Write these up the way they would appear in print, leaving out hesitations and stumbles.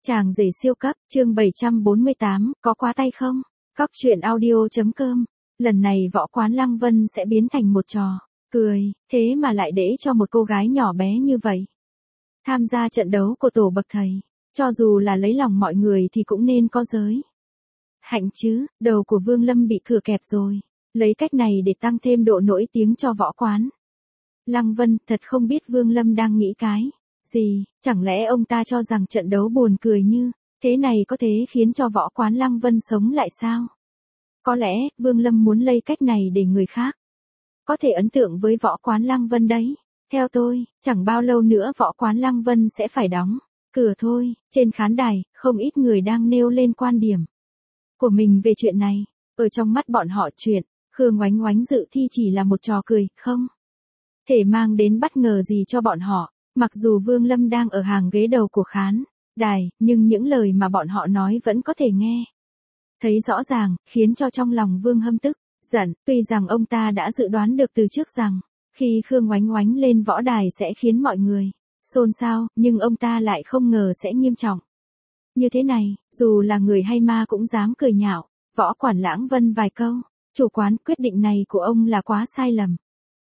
Chàng rể siêu cấp, chương 748, có quá tay không? Cóc truyện audio.com. Lần này Võ Quán Lăng Vân sẽ biến thành một trò cười, thế mà lại để cho một cô gái nhỏ bé như vậy tham gia trận đấu của tổ bậc thầy, cho dù là lấy lòng mọi người thì cũng nên có giới hạnh chứ. Đầu của Vương Lâm bị cửa kẹp rồi, lấy cách này để tăng thêm độ nổi tiếng cho Võ Quán Lăng Vân. Thật không biết Vương Lâm đang nghĩ cái gì, chẳng lẽ ông ta cho rằng trận đấu buồn cười như thế này có thể khiến cho Võ Quán Lăng Vân sống lại sao? Có lẽ, Vương Lâm muốn lấy cách này để người khác có thể ấn tượng với Võ Quán Lăng Vân đấy. Theo tôi, chẳng bao lâu nữa Võ Quán Lăng Vân sẽ phải đóng cửa thôi. Trên khán đài, không ít người đang nêu lên quan điểm của mình về chuyện này. Ở trong mắt bọn họ, chuyện Khương Oánh Oánh dự thi chỉ là một trò cười, không thể mang đến bất ngờ gì cho bọn họ. Mặc dù Vương Lâm đang ở hàng ghế đầu của khán đài, nhưng những lời mà bọn họ nói vẫn có thể nghe thấy rõ ràng, khiến cho trong lòng Vương Hâm tức giận. Tuy rằng ông ta đã dự đoán được từ trước rằng khi Khương Oánh Oánh lên võ đài sẽ khiến mọi người xôn xao, nhưng ông ta lại không ngờ sẽ nghiêm trọng như thế này. Dù là người hay ma cũng dám cười nhạo Võ Quán Lăng Vân vài câu. Chủ quán, quyết định này của ông là quá sai lầm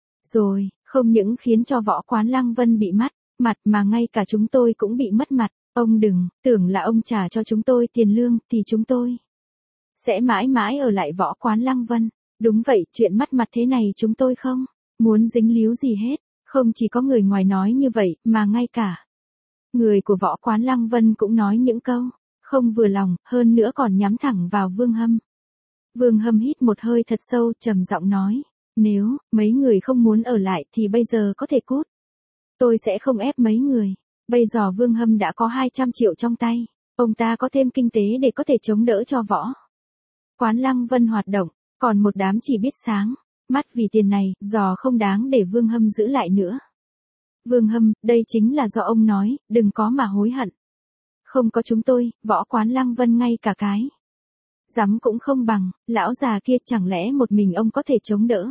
rồi, không những khiến cho Võ Quán Lăng Vân bị mất mặt mà ngay cả chúng tôi cũng bị mất mặt. Ông đừng tưởng là ông trả cho chúng tôi tiền lương thì chúng tôi sẽ mãi mãi ở lại Võ Quán Lăng Vân. Đúng vậy, chuyện mất mặt thế này chúng tôi không muốn dính líu gì hết. Không chỉ có người ngoài nói như vậy, mà ngay cả người của Võ Quán Lăng Vân cũng nói những câu không vừa lòng, hơn nữa còn nhắm thẳng vào Vương Hâm. Vương Hâm hít một hơi thật sâu, trầm giọng nói, nếu mấy người không muốn ở lại thì bây giờ có thể cút. Tôi sẽ không ép mấy người. Bây giờ Vương Hâm đã có 200 triệu trong tay. Ông ta có thêm kinh tế để có thể chống đỡ cho Võ Quán Lăng Vân hoạt động. Còn một đám chỉ biết sáng mắt vì tiền này, dò không đáng để Vương Hâm giữ lại nữa. Vương Hâm, đây chính là do ông nói, đừng có mà hối hận. Không có chúng tôi, Võ Quán Lăng Vân ngay cả cái dám cũng không bằng. Lão già kia, chẳng lẽ một mình ông có thể chống đỡ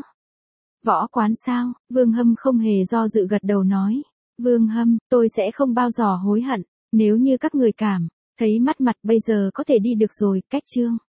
Võ Quán sao? Vương Hâm không hề do dự gật đầu nói. Vương Hâm, tôi sẽ không bao giờ hối hận. Nếu như các người cảm thấy mất mặt, bây giờ có thể đi được rồi. Cách chương